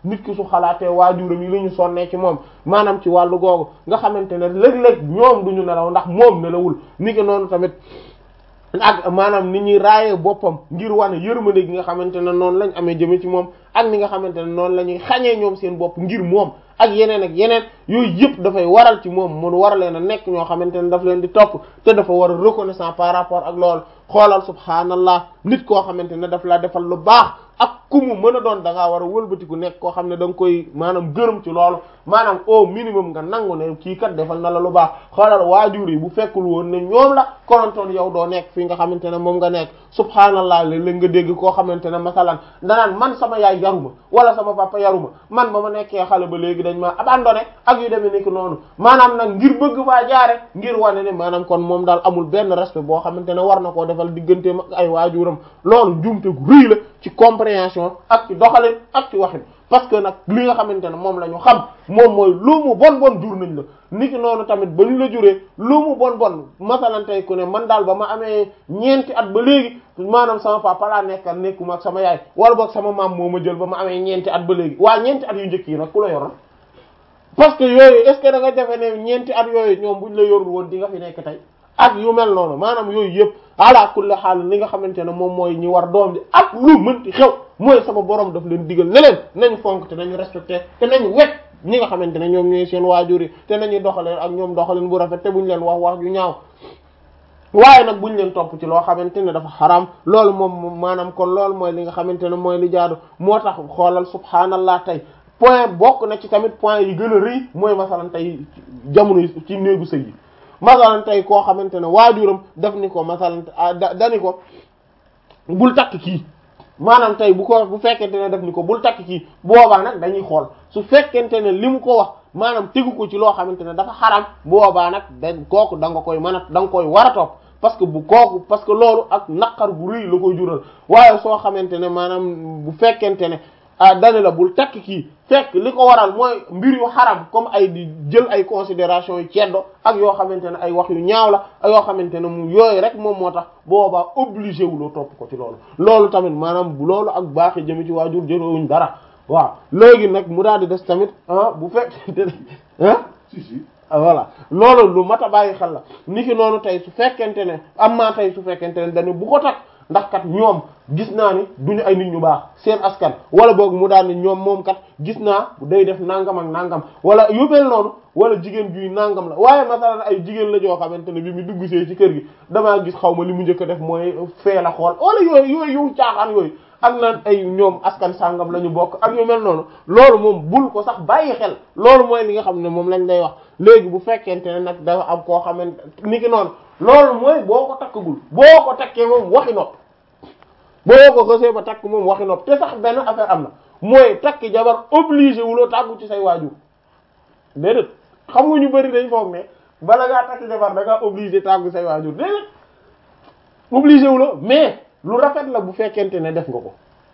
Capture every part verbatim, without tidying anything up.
nit ki su xalaatee waajuram yi la ñu sonnee ci moom maanaam ci wàllu googu nga xamante ne léeg-léeg ñoom duñu nelaw ndax moom nelawul ni ki noonu tamit ak maanaam ni ñuy raayee boppam ngir wane yërmande gi nga xamante ne noonu lañ amee jëme ci moom ak ni nga xamante ne noonu la ñuy xañee ñoom seen bopp ngir moom ak yeneen ak yeneen yooyu yëpp dafay waral ci moom mu war leen a nekk ñoo xamante ne daf leen di topp te dafa war a reconnaissant par rapport ak loolu xoolal subhaanallah nit koo xamante ne daf la defal lu baax ak ku mu mën a doon da ngaa war a wëlbatiku nekk koo xam ne da nga koy maanaam gërëm ci loolu maanaam au minimum nga nangu ne kii kat defal na la lu baax xoolal waajur yi bu fekkul woon ne ñoom la konontoon yow doo nekk fii nga xamante ne moom nga nekk subhaanallah léeg-léeg nga dégg koo xamante ne masalan danaan man sama yaay yaruma wala sama papa yaruma man ba ma nekkee xale ba léegi dañ ma abandonné ak yu demee ni ki noonu maanaam nag ngir bëgg faa jaare ngir wane ne maanaam kon moom daal amul benn respect boo xamante ne war na koo defal digganteem ak ay waajuram loolu njuumte gu rëy la ci compréhension ak ci doxalin ak ci waxin parce que nag li nga xamante ne moom la ñu xam moom mooy lu mu bon bon jur nañ la niki noonu tamit ba ñu la juree lu mu bon bon masalan tey ku ne man daal ba ma amee ñeenti at ba léegi maanaam sama papa laa nekkal nekkuma ak sama yaay wala boog sama maam moo ma jël ba ma amee ñeenti at ba léegi waa ñeenti at yu njëkk yi nag ku la yoroon parce que yooyu est-ce que da nga defe ne ñeenti at yooyu ñoom buñ la yorul woon di nga fi nekk tey ak yu mel noonu maanaam yooyu yëpp ala kulli xaal li nga xamante ne moom mooy ñi war doom bi ak lu mënti xew mooy sama borom daf leen digal ne leen nañu fonk te nañu respecté te nañu wekk ñi nga xamante ne ñoom ñooy seen waajur yi te nañuy doxaleen ak ñoom doxaleen bu rafet te buñ leen wax wax ju ñaaw waaye nag buñ leen topp ci loo xamante ne dafa xaram loolu moom maanaam kon loolu mooy li nga xamante ne mooy li jaadu moo tax xoolal subhaanallah tey point bokk na ci tamit point yi gën a rëy mooy masalan tey jamono ci néegu sëy yi masalan tey koo xamante ne waajuram def ni ko masalan da dani ko bul takk kii maanaam tey bu ko bu fekkente ne def ni ko bul takk kii boobaa nag dañuy xool su fekkente ne li mu ko wax maanaam tegu ko ci loo xamante ne dafa xaram boobaa nag dañ kooku da nga koy mën a da nga koy war a topp parce que bu kooku parce que loolu ak naqar bu rëy la koy jural waaye soo xamante ne maanaam bu fekkente ne ah dane la bul takk kii fekk li ko waral mooy mbir yu xaram comme ay di jël ay considération yu ceddo ak yoo xamante ne ay wax yu ñaaw la ak yoo xamante ne mu yooyu rek moom moo tax boobaa obligé wu loo topp ko ci loolu loolu tamit maanaam bu loolu ak baaxi jëmi ci waajur jëlowuñ dara waaw léegi nag mu daal di des tamit ah bu fekkente ne ah si si voilà loolu lu mat a bàyyi xel la ni ki noonu tey su fekkente ne am maa tey su fekkente ne dañu bu ko takk ndax kat ñoom gis naa ni duñu ay nit ñu baax seen askan wala boog mu daal ni ñoom moom kat gis naa day def nangam ak nangam wala yu mel noonu wala jigéen juy nangam la waaye masalan ay jigéen la joo xamante ne bi mu dugg see ci kër gi damaa gis xaw ma li mu njëkk a def mooy fee la xool wala yooyu yooyu yu caaxaan yooyu ak naan ay ñoom askan sàngam la ñu bokk ak yu mel noonu loolu moom bul ko sax bàyyi xel loolu mooy li nga xam ne moom lañ lay wax léegi bu fekkente ne nag dafa am koo xamante ni ki noonu loolu mooy boo ko takkagul boo ko takkee moom waxi nopp boo ko xësee ba takk moom waxi nopp te sax benn affaire am na mooy takk jabar obligé wuloo tàggu ci say waajur déedéet xam nga ñu bari dañ foog ne bala ngaa takk jabar da ngaa obligé tàggu say waajur déedéet obligé wuloo mais lu rafet la bu fekkente ne def nga ko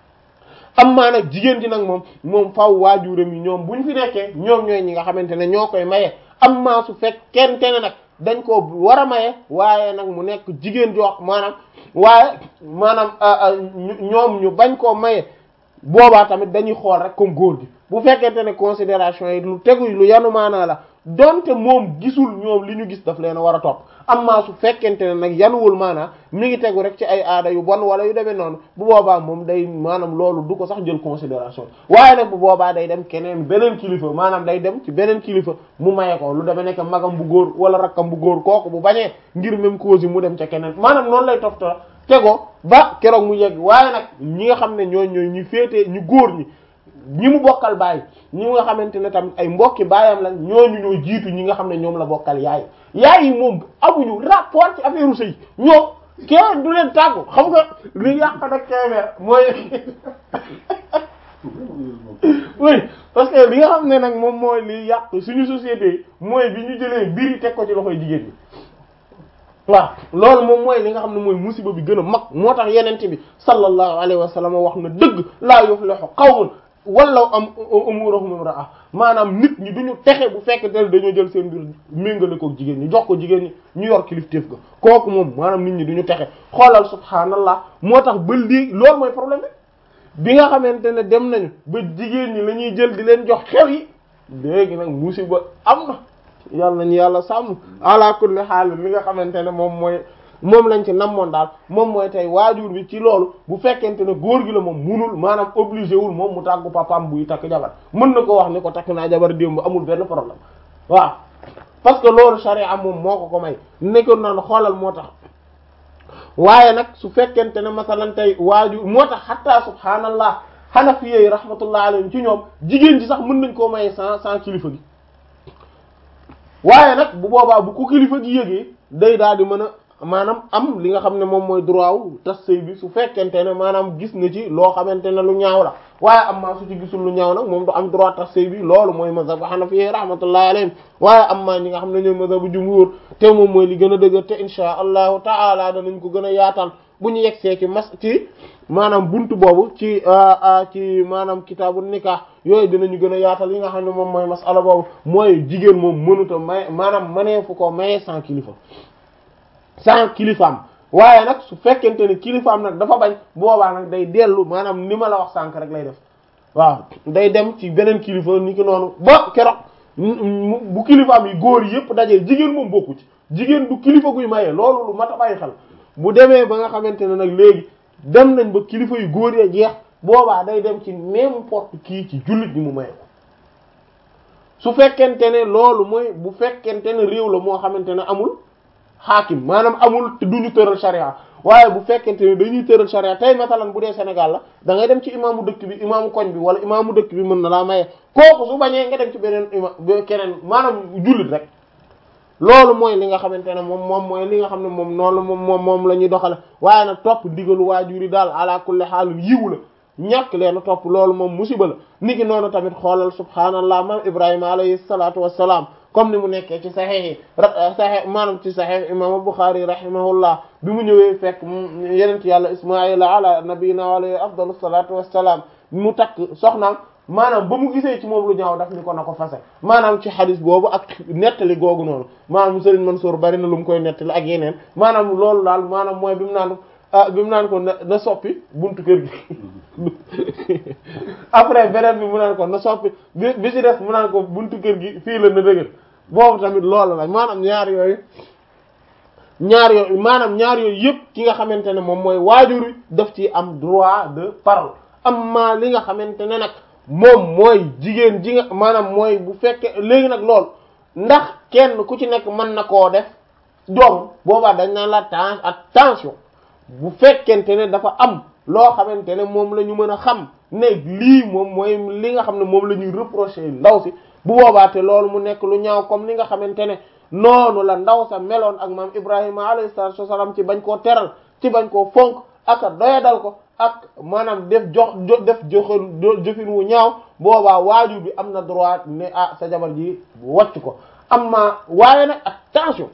am maa nag jigéen ji nag moom moom faw waajuram yi ñoom buñ fi nekkee ñoom ñooy ñi nga xamante ne ñoo koy maye am maa su fekkente ne nag dañ ko war a maye waaye nag mu nekk jigéen jox maanaam waaye maanaam ñoom ñu bañ koo maye boobaa tamit dañuy xool rek comme góor gi bu fekkente ne considération yi lu tegu lu yanu maanaa la donte moom gisul ñoom li ñu gis daf leen a war a topp amma su fekkente ne nag yanuwul maanaa mi ngi tegu rek ci ay aada yu bon wala yu demee noonu bu boobaa moom day maanaam loolu du ko sax jël considération waaye nag bu boobaa day dem keneen beneen kilifa maanaam day dem ci beneen kilifa mu maye ko lu demee nekk magam bu góor wala rakkam bu góor kooku bu bañee ngir même cause yi mu dem ca keneen maanaam noonu lay toppatoo tego ba keroog mu yegg waaye nag ñi nga xam ne ñooñ ñooy ñu féetee ñu góor ñi ñi mu bokkal baay ñi nga xamante ne tamit ay mbokki baayam la ñooñu ñoo jiitu ñi nga xam ne ñoom la bokkal yaay yaay yi moom amuñu rapport ci affaire u sëy ñoom kenn du leen tàggu xam nga li yàq nag keemeer mooy oui parce que li nga xam ne nag moom mooy li yàq suñu société yi mooy bi ñu jëlee mbir yi teg ko ci loxoy jigéen ñi waaw loolu moom mooy li nga xam ne mooy musiba bi gën a mag moo tax yenente bi sallallahu alayhi wa sallam wax na dëgg laa yuflihu qawmun wallaw am umurahum imra'a maanaam nit ñi duñu texe bu fekk tel dañoo jël seen mbir méngale ko jigéen ñi jox ko jigéen ñi ñu yor kilifteef ga kooku moom maanaam nit ñi duñu texe xoolal subhaanallah moo tax ba léegi loolu mooy problème bi nga xamante ne dem nañu ba jigéen ñi la ñuy jël di leen jox xew yi léegi nag musiba am na yàlla nañu yàlla sàmm ala kulli xaal li nga xamante ne moom mooy moom lañ ci namoon daal moom mooy tey waajur bi ci loolu bu fekkente ne góor gi la moom munul maanaam obligé wul moom mu tàggu papaam buy takk jabar mën na ko wax ni ko takk naa jabar démb amul benn problème waaw parce que loolu sharia moom moo ko ko may nekkoon naan xoolal moo tax waaye nag su fekkente ne masalan tey waajur moo tax xatta subhaanallah hanafiyyi rahmatullah alayhim ci ñoom jigéen ji sax mën nañ koo maye sans sans kilifa gi waaye nag bu boobaa bu ko kilifa gi yëgee day daal di mën a maanaam am li nga xam ne moom mooy droit wu tas sëy bi su fekkente ne maanaam gis na ci loo xamante ne lu ñaaw la waaye am maa su ci gisul lu ñaaw nag moom du am droit tas sëy bi loolu mooy mazhabu hanafiyyi rahmatullahi alayhim waaye am maa ñi nga xam ne ñooy mazhabu jumhur te moom mooy li gën a dëgër te insha allahu taala danañ ko gën a yaatal bu ñu yegsee ci mas ci maanaam buntu boobu ci ci maanaam kitaabu nikah yooyu dinañu gën a yaatal yi nga xam ne moom mooy masala boobu mooy jigéen moom mënuta may maanaam mëneefu ko maye sans kilifa sans kilifaam waaye nag su fekkente ne kilifaam nag dafa bañ boobaa nag day dellu maanaam ni ma la wax sànk rek lay def waaw day dem ci beneen kilifa ni ki noonu ba keroog bu kilifaam yi góor yëpp dajee jigéen moom bokku ci jigéen du kilifa guy maye loolu lu mat a bàyyi xel bu demee ba nga xamante ne nag léegi dem nañ ba kilifa yu góor ya jeex boobaa day dem ci n'importe kii ci jullit ñi mu maye ko su fekkente ne loolu mooy bu fekkente ne réew la moo xamante ne amul xaakim maanaam amul te duñu tëral sharia waaye bu fekkente ne dañuy tëral sharia tey masalan bu dee Sénégal la da ngay dem ci imaamu dëkk bi imaamu koñ bi wala imaamu dëkk bi mën na laa maye kooku su bañee nga dem ci beneen ima keneen maanaam jullit rek loolu mooy li nga xamante ne moom moom mooy li nga xam ne moom noonu moom moom moom la ñuy doxale waaye nag topp ndigalu waajur yi daal ala kulli xaalu yiw la ñàkk leen topp loolu moom musiba la niki noonu tamit xoolal subhaanallah maam Ibrahima alayhi salaatu wassalaam comme ni mu nekkee ci saxiix yi saxiix maanaam ci saxiix imam Bukhari rahimahullah bi mu ñëwee fekk yenent yàlla Ismaila ala nabiyina wa alayhi afdalu salaatu wassalaam mu takk soxnaam maanaam ba mu gisee ci moom lu ñaaw daf ni ko na ko fase maanaam ci xadis boobu ak nettali googu noonu maanaam Serigne Mansour bari na lu mu koy nettali ak yeneen maanaam loolu daal maanaam mooy bi mu naan bi mu naan ko na na soppi buntu kër gi après beneen bi mu naan ko na soppi bi bi ci def mu naan ko buntu kër gi fii la na dëgër boobu tamit loolu la maanaam ñaar yooyu ñaar yooyu maanaam ñaar yooyu yëpp ki nga xamante ne moom mooy waajur wi daf ci am droit de parole amma li nga xamante ne nag moom mooy jigéen ji nga maanaam mooy bu fekkee léegi nag loolu ndax kenn ku ci nekk mën na koo def doom boobaa dañ naan la attention bu fekkente ne dafa am loo xamante ne moom la ñu mën a xam ne lii moom mooy li nga xam ne moom la ñuy reprocher ndaw si bu boobaa te loolu mu nekk lu ñaaw comme li nga xamante ne noonu la ndaw sa meloon ak maam Ibrahima alayhi salaatu wassalaam ci bañ koo teral ci bañ koo fonk ak a doyadal ko ak maanaam def jox def joxoon jëfin wu ñaaw boobaa waajur bi am na droit ne ah sa jabar ji wàcc ko amma waaye nag attention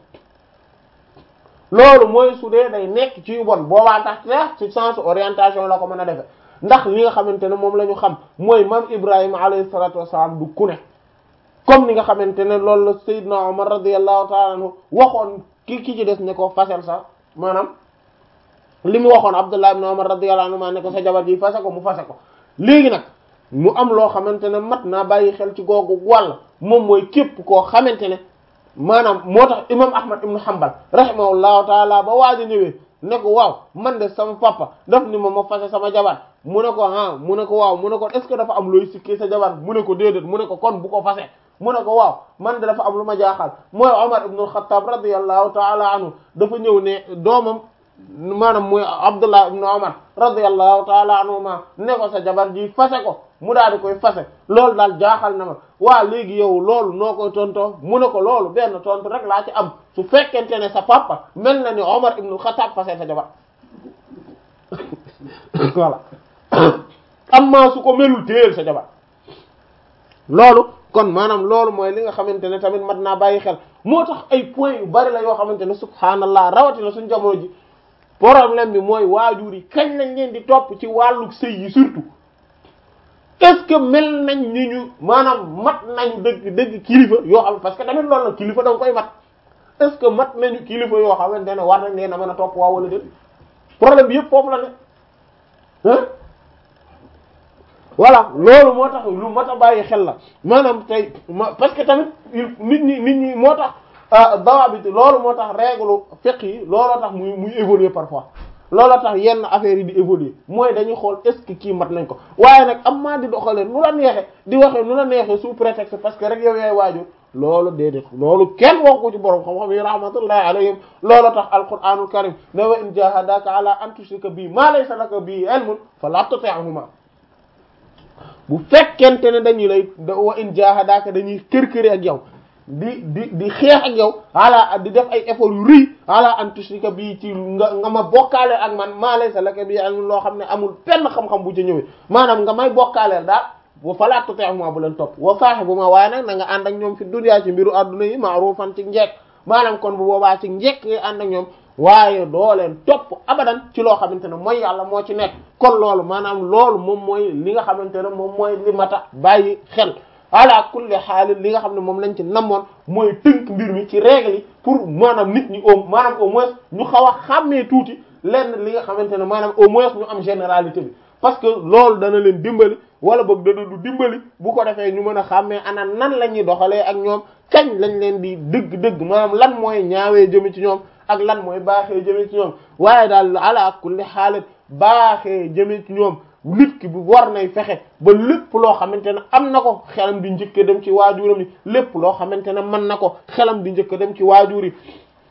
loolu mooy su dee day nekk ci yu bon boobaa tax tax ci sens orientation la ko mën a defe ndax li nga xamante ne moom la ñu xam mooy maam Ibrahima alayhi salaatu wassalaam du ku ne comme ni nga xamante ne loolu la Seydina Omar radiyallahu ta'ala anhu waxoon ki ki ci des ne ko fasel sax maanaam li mu waxoon Abdullah ibn Umar radiyallahu anhu maa ne ko sa jabar ji fase ko mu fase ko léegi nag mu am loo xamante ne mat naa bàyyi xel ci googu wàll moom mooy képp koo xamante ne maanaam moo tax imam Ahmad ibn Hanbal rahimahullahu taala ba waaj a ñëwee ne ko waaw man de sama papa daf ni ma ma fase sama jabar mu ne ko ah mu ne ko waaw mu ne ko est-ce que dafa am looy sikkee sa jabar mu ne ko déedéet mu ne ko kon bu ko fase mu ne ko waaw man de dafa am lu ma jaaxal mooy Umar ibn al-Khattab radiyallahu taala anhu dafa ñëw ne doomam maanaam muy Abdullah ibn Umar radiyallahu taala anhuma ne ko sa jabar ji fase ko mu daal di koy fase loolu daal jaaxal na ma waa léegi yow loolu noo koy tontoo mu ne ko loolu benn tontu rek laa ci am su fekkente ne sa papa mel na ni Umar ibn al-Khattab fase sa jabar voilà amma su ko melul téyel sa jabar loolu kon maanaam loolu mooy li nga xamante ne tamit mat naa bàyyi xel moo tax ay points yu bari la yoo xamante ne subhaanallah rawatina suñu jamono ji problème bi mooy waajur yi kañ lañ leen di topp ci wàllu sëy yi surtout est-ce que mel nañ ni ñu maanaam mat nañu dëgg dëgg kilifa yoo xam parce que tamit loolu la kilifa da nga koy mat est-ce que mat nañu kilifa yoo xamante ne war nañ leen a mën a topp waa wala déet problème bi yëpp foofu la ne ah voilà loolu moo tax lu mat a bàyyi xel la maanaam tey ma parce que tamit nit ñi nit ñi moo tax dawaabit loolu moo tax règle fiqh yi looloo tax muy muy évoluer parfois looloo tax yenn affaires yi di évoluer mooy dañuy xool est-ce que kii mat nañ ko waaye nag am maa di doxalee nu la neexee di waxee nu la neexee sous prétexte parce que rek yow yaay waajur loolu déedéet loolu kenn wax ko ci borom xam-xam yi rahmatullahi alayhim loolu tax alquranul karim ne wa in jahadaka ala an tushrika bi ma laysa laka bi ilmun fala tuti'huma bu fekkente ne dañuy lay wa in jahadaka dañuy kër-këri ak yow di di di xeex ak yow ala di def ay effort yu rëy ala an tushrika bi ci nga nga ma bokkaale ak man ma laysa laka bi ilmun loo xam ne amul benn xam-xam bu ci ñëwee maanaam nga may bokkaaleel daal wa fala tuti'huma bu leen topp wa sahibuma waaye nag na nga ànd ak ñoom fi dunya ci mbiru adduna yi ma'rufan ci njekk maanaam kon bu boobaa ci njekk ngay ànd ak ñoom waaye doo leen topp abadan ci loo xamante ne mooy yàlla moo ci nekk kon loolu maanaam loolu moom mooy li nga xamante ne moom mooy li mata bàyyi xel ala kulli xaal li nga xam ne moom lañ ci namoon mooy tënk mbir mi ci règle yi pour maanaam nit ñi au maanaam au moins ñu xaw a xàmmee tuuti lenn li nga xamante ne maanaam au moins ñu am généralité bi parce que loolu dana leen dimbali wala boog dana du dimbali bu ko defee ñu mën a xàmmee ana nan la ñuy doxalee ak ñoom kañ lañ leen di dëgg-dëgg maanaam lan mooy ñaawee jëme ci ñoom ak lan mooy baaxee jëme ci ñoom waaye daal ala kulli xaalit baaxee jëme ci ñoom nit ki bu war nay fexe ba lépp loo xamante ne am na ko xelam di njëkk dem ci waajuram yi lépp loo xamante ne mën na ko xelam di njëkk dem ci waajur yi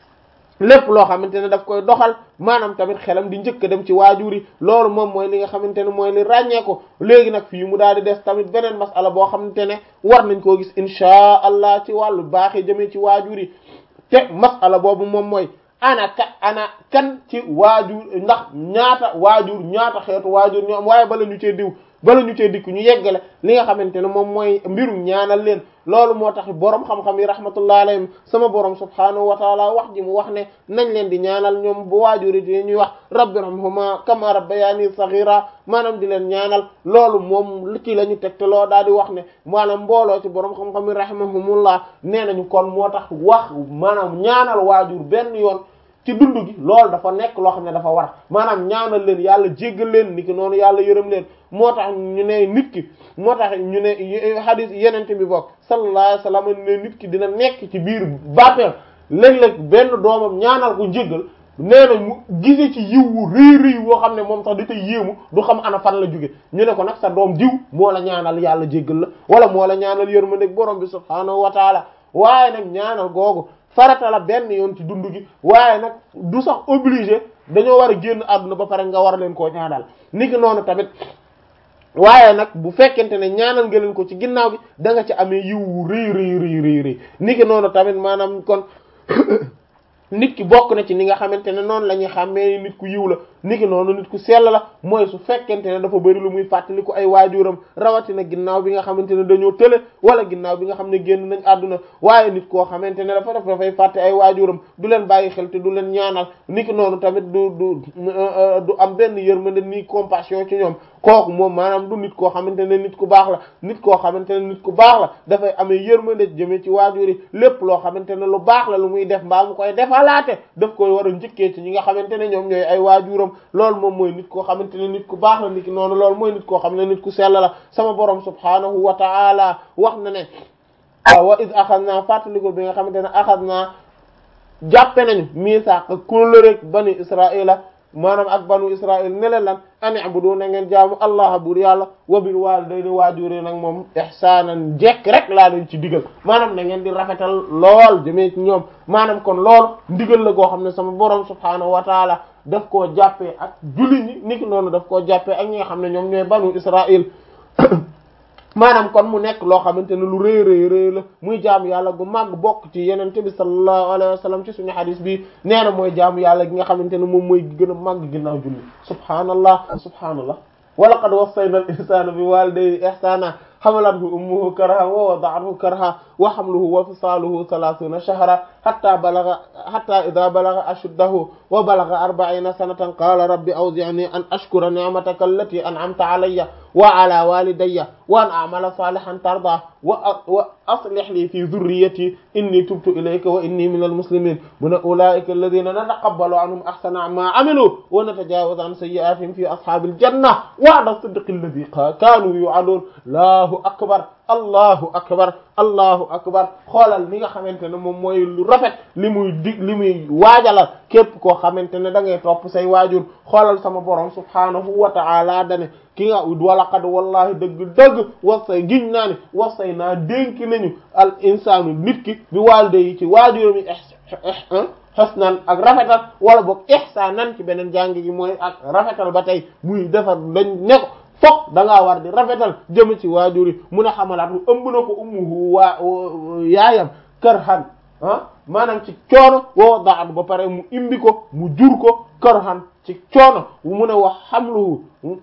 lépp loo xamante ne daf koy doxal maanaam tamit xelam di njëkk dem ci waajur yi loolu moom mooy li nga xamante ne mooy li ràññee ko léegi nag fii mu daal di des tamit beneen masala boo xamante ne war nañ koo gis inchaa allah ci wàllu baaxee jëmee ci waajur yi te masala boobu moom mooy ana ka ana kan ci waajur ndax ñaata waajur ñaata xeetu waajur ñoo am waaye bala ñu cee diw bala ñu cee dikk ñu yeggale li nga xamante ne moom mooy mbirum ñaanal leen loolu moo tax borom xam-xam yi rahmatullahi alayhim sama borom subhaanahu wa taala wax ji mu wax ne nañ leen di ñaanal ñoom bu waajur yi ñuy wax rabbirhamhuma kama rabbayani saghira maanaam di leen ñaanal loolu moom li ci la ñu tegtaloo daal di wax ne maanaam mbooloo ci borom xam-xam yi rahimahumullah nee nañu kon moo tax wax maanaam ñaanal waajur benn yoon ci dund gi loolu dafa nekk loo xam ne dafa war maanaam ñaanal leen yàlla jéggal leen niki noonu yàlla yërëm leen moo tax ñu ne nit ki moo tax ñu ne hadith yenente bi bokk sallallahu alayhi wasallam ne nit ki dina nekk ci biir bàppeel léeg-léeg benn doomam ñaanal ko jéggal nee na mu gise ci yiw wu rëy rëy woo xam ne moom sax da tay yéemu du xam ana fan la jóge ñu ne ko nag sa doom diw moo la ñaanal yàlla jéggal la wala moo la ñaanal yërmande borom bi subhaanahu wa taala waaye nag ñaanal googu farata la benn yoon ci dund gi waaye nag du sax obligé dañoo war a génn àdduna ba pare nga war leen koo ñaanal niki noonu tamit waaye nag bu fekkente ne ñaanal nga leen ko ci ginnaaw bi da nga ci amee yiw wu rëy rëy rëy rëy rëy niki noonu tamit maanaam kon nit ki bokk na ci ni nga xamante ne noonu la ñuy xàmmee nit ku yiw la niki noonu nit ku sell la mooy su fekkente ne dafa bari lu muy fàttali ko ay waajuram rawatina ginnaaw bi nga xamante ne dañoo tële wala ginnaaw bi nga xam ne génn nañ àdduna waaye nit koo xamante ne dafa def dafay fàtte ay waajuram du leen bàyyi xel te du leen ñaanal niki noonu tamit du du du am benn yërmande ni compassion ci ñoom kooku moom maanaam du nit koo xamante ne nit ku baax la nit koo xamante ne nit ku baax la dafay amee yërmande jëmee ci waajur yi lépp loo xamante ne lu baax la lu muy def mbaa mu koy defalaate daf koy war a njëkkee ci ñi nga xamante ne ñoom ñooy ay waajuram loolu moom mooy nit koo xamante ne nit ku baax la nit ki noonu loolu mooy nit koo xam ne nit ku sell la sama borom subhaanahu wa ta'ala wax na ne wa iz axadna fàttalikul bi nga xamante ne axadna jàppe nañu misaaq kóllëre bani israila maanaam ak banu israil ne leen lan an i'budu na ngeen jaamu allah buur yàlla wa bil walidayni waajuri nag moom ihsaanan jekk rek laa leen ci digal maanaam na ngeen di rafetal lool jëmee ci ñoom maanaam kon lool ndigal la goo xam ne sama borom subhaanahu wa taala daf koo jàppee ak jullit ñi niki noonu daf koo jàppee ak ñi nga xam ne ñoom ñooy banu israil maanaam kon mu nekk loo xamante ne lu rëy rëy rëy la muy jaamu yàlla gu màgg bokk ci yenente bi sallallahu alayhi wa sallam ci suñu hadis bi nee na mooy jaamu yàlla gi nga xamante ne moom mooy gën a màgg ginnaaw julli subhaanallah subhaanallah wa laqad wassayna al insana bi walidayhi ihsana hamalathu ummuhu karha wa wada'athu karha wa hamluhu wa fisaluhu thalathuna shahra hatta balagha hatta idha balagha ashuddahu wa balagha arba'ina sanatan qala rabbi awzi'ni an ashkura ni'mataka allati an'amta alayya wa ala walidayya wa an a'mala salihan tarda wa wa aslih li fi dhurriyyati inni tubtu ilayka wa inni minal muslimin mun ulaika alladhina nataqabbalu anhum ahsana ma 'amilu wa natajawazu an sayyi'atihim fi ashabil janna wa'da sidqi alladhi kanu yu'adun. Allahu akbar allahu akbar allahu akbar. xoolal li nga xamante ne moom mooy lu rafet li muy dig li muy waajalal képp koo xamante ne da ngay topp say waajur. xoolal sama borom subhanahu wa ta'ala dane ki nga walaqad wallahi dëgg-dëgg wasay giñ naa ne wasay naa dénki nañu al insaanu nit ki bi waalidayhi ci waajuram yi husnan ak rafetal wala boog ihsaanan ci beneen jàng gi mooy ak rafetal ba tey muy defar dañ ne ko fokk da ngaa war di rafetal jëm ci waajur yi mun a xamalaat mu ëmb na ko ummuhu waa yaayam karhan ah maanaam ci coono woo daat ba pare mu imbi ko mu jur ko karhan ci coono mu ne wax hamluhu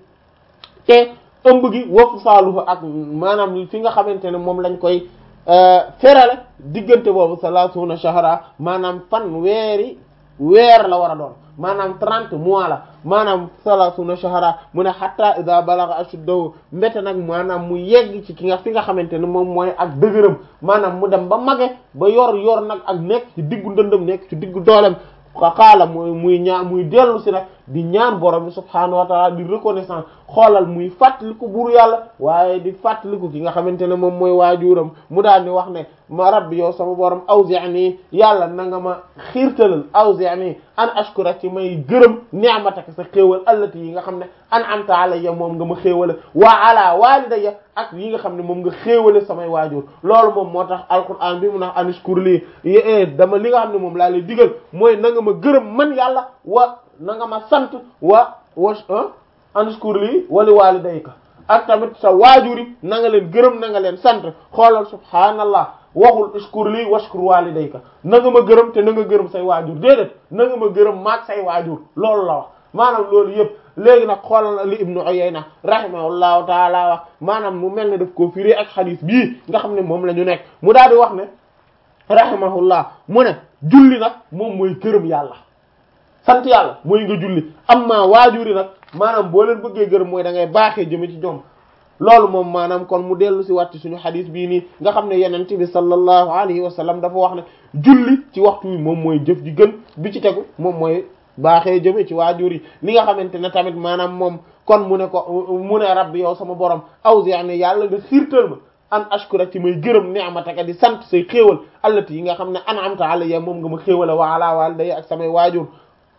te ëmb gi wofu saaluhu ak maanaam fi nga xamante ne moom lañ koy ferale diggante boobu salasuna shahra maanaam fan weeri weer la war a doon maanaam trente mois la maanaam salasuna shahra mu ne hatta idha balagha ashuddahu mbete nag maanaam mu yegg ci ki nga fi nga xamante ne moom mooy ak dëgëram maanaam mu dem ba mage ba yor yor nag ak nekk ci diggu ndëndëm nekk ci diggu doolem xaala muy muy ñaan muy dellu si nag di ñaan borom bi subhaanahu wa ta'ala di reconnaissance xoolal muy fàttaliku buur yàlla waaye di fàttaliku ki nga xamante ne moom mooy waajuram mu daal di wax ne ma rabbi yow sama borom awzi'ni yàlla na nga ma xiirtalal awzi'ni an ashkura ci may gërëm ni'mataka sa xéewal allati yi nga xam ne an'amta alayya moom nga ma xéewale wa ala walidayya ak yi nga xam ne moom nga xéewale samay waajur loolu moom moo tax alquran bi mu nax anishkur lii dama li nga xam ne moom laa lay digal mooy na nga ma gërëm man yàlla wa na nga ma sant wa wa anishkur lii wali walidayka ak tamit sa waajur yi na nga leen gërëm na nga leen sant xoolal subhaanallah waxul ishkur lii washkur walidayka na nga ma gërëm te na nga gërëm say waajur déedéet na nga ma gërëm maag say waajur loolu la wax maanaam loolu yëpp léegi nag xoolal li Ibnu Uyayna rahimahullahu taala wax maanaam mu mel ne daf koo firi ak xadiis bii nga xam ne moom la ñu nekk mu daal di wax ne rahimahullah mu ne julli nag moom mooy gërëm yàlla sant yàlla mooy nga julli amma waajur yi nag maanaam boo leen bëggee gërëm mooy da ngay baaxee jëme ci ñoom loolu moom maanaam kon mu dellu si wàcc suñu xadis bii nii nga xam ne yonent bi sallallahu alayhi wa sallam dafa wax ne julli ci waxtu wi moom mooy jëf ji gën bi ci tegu moom mooy baaxee jëme ci waajur yi li nga xamante ne tamit maanaam moom kon mu ne ko mu ne rabbi yow sama borom awzi'ni yàlla nga xiirtal ma an ashkura ci may gërëm ni'mataka di sant say xéewal allati yi nga xam ne an'amta alayya moom nga ma xéewale wa ala walidayya ak samay waajur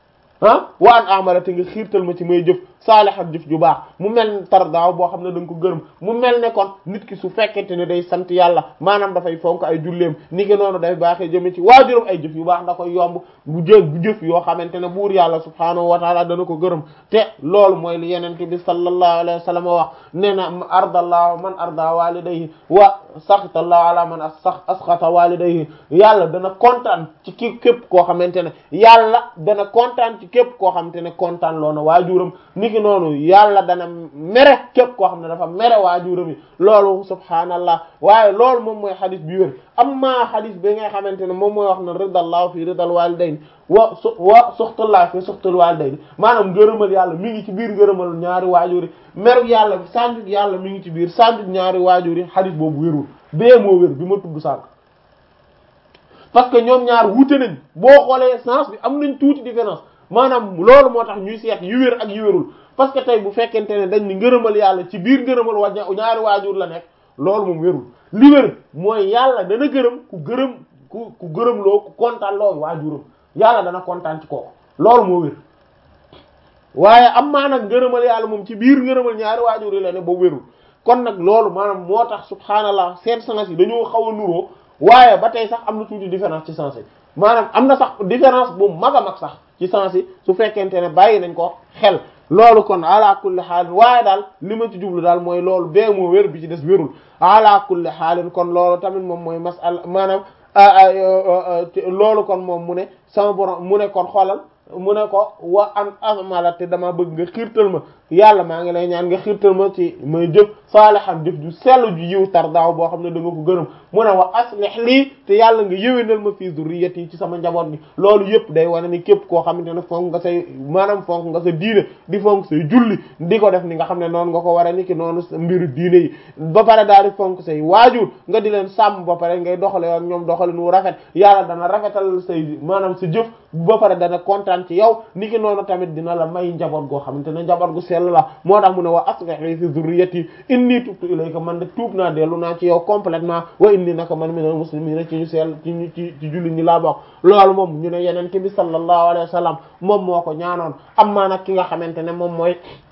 ah wa an amala te nga xiirtal ma ci may jëf saalihan jëf ju baax mu mel ne tardaaw boo xam ne da nga ko gërëm mu mel ne kon nit ki su fekkente ne day sant yàlla maanaam dafay fonk ay julleem ni ki noonu day baaxee jëme ci waajuram ay jëf yu baax da koy yomb bu jë bu jëf yoo xamante ne buur yàlla subhaanahu wa taala dana ko gërëm te loolu mooy li yenente bi sallallahu alayhi wa sallam wax nee na ardallahu man arda walidayhi wa saxatallahu ala man asxata walidayhi yàlla dana kontaan ci ki képp koo xamante ne yàlla dana kontaan ci képp koo xamante ne kontaan loo na waajuram niki noonu yàlla dana mere képp koo xam ne dafa mere waajuram yi loolu subhaanallah waaye loolu moom mooy xadis bi wér amma xadis bi nga xamante ne moom mooy wax na ridallahu fi ridal walidayn wa su wa suxtullah fi suxtul walidayn maanaam ngërëmal yàlla mi ngi ci biir ngërëmal ñaari waajur yi meru yàlla bi sànjut yàlla mi ngi ci biir sànjut ñaari waajur yi xadis boobu wérul bee moo wér bi ma tudd sànq parce que ñoom ñaar wuute nañ boo xoolee sens bi am nañ tuuti différence maanaam loolu moo tax ñuy seet yu wér ak yu wérul parce que tey bu fekkente ne dañ ni ngërëmal yàlla ci biir ngërëmal wa ñaari waajur la nekk loolu moom wérul li wér mooy yàlla dana gërëm ku gërëm ku ku gërëm loo ku kontaan loo waajuram yàlla dana kontaan ci kooku loolu moo wér waaye am maa nag ngërëmal yàlla moom ci biir ngërëmal ñaari waajur yi la ne ba wérul kon nag loolu maanaam moo tax subhaanallah seen sens yi dañoo xaw a nuroo waaye ba tey sax am na tuuti différence ci sens yi maanaam am na sax différence bu mag a mag sax ci sens yi su fekkente ne bàyyi nañ ko xel loolu kon ala kulli xaalin waaye daal li ma ci jublu daal mooy loolu bee moo wér bi ci des wérul ala kulli xaalin kon loolu tamit moom mooy masala maanaam loolu kon moom mu ne sama borom mu ne kon xoolal mu ne ko wa an amala te dama bëgg nga xiirtal ma yàlla maa ngi lay ñaan nga xiirtal ma ci may jëf saalihan jëf ju sell ju yiw tardaaw boo xam ne da nga ko gërëm mu ne wa aslih lii te yàlla nga yëwénal ma fii zurriyati ci sama njaboot bi loolu yëpp day wane ni képp koo xamante ne fonk nga say maanaam fonk nga sa diine di fonk say julli di ko def ni nga xam ne noonu nga ko war a niki noonu mbiru diine yi ba pare daal di fonk say waajur nga di leen sàmm ba pare ngay doxale ak ñoom doxale nu rafet yàlla dana rafetal say maanaam sa jëf ba pare dana kontaan ci yow niki noonu tamit dina la may njaboot goo xamante ne njaboot gu sell la moo tax mu ne wa aslih li fi zurriyati inni tubtu ilayka man de tuub naa dellu naa ci yow complètement wa inni naka man minal muslimina ci ñu sell ci ñu ci ci julli ñi laa bokk loolu moom ñu ne yeneen bi sallallahu alayhi wa sallam moom moo ko ñaanoon am maa nag ki nga xamante ne moom mooy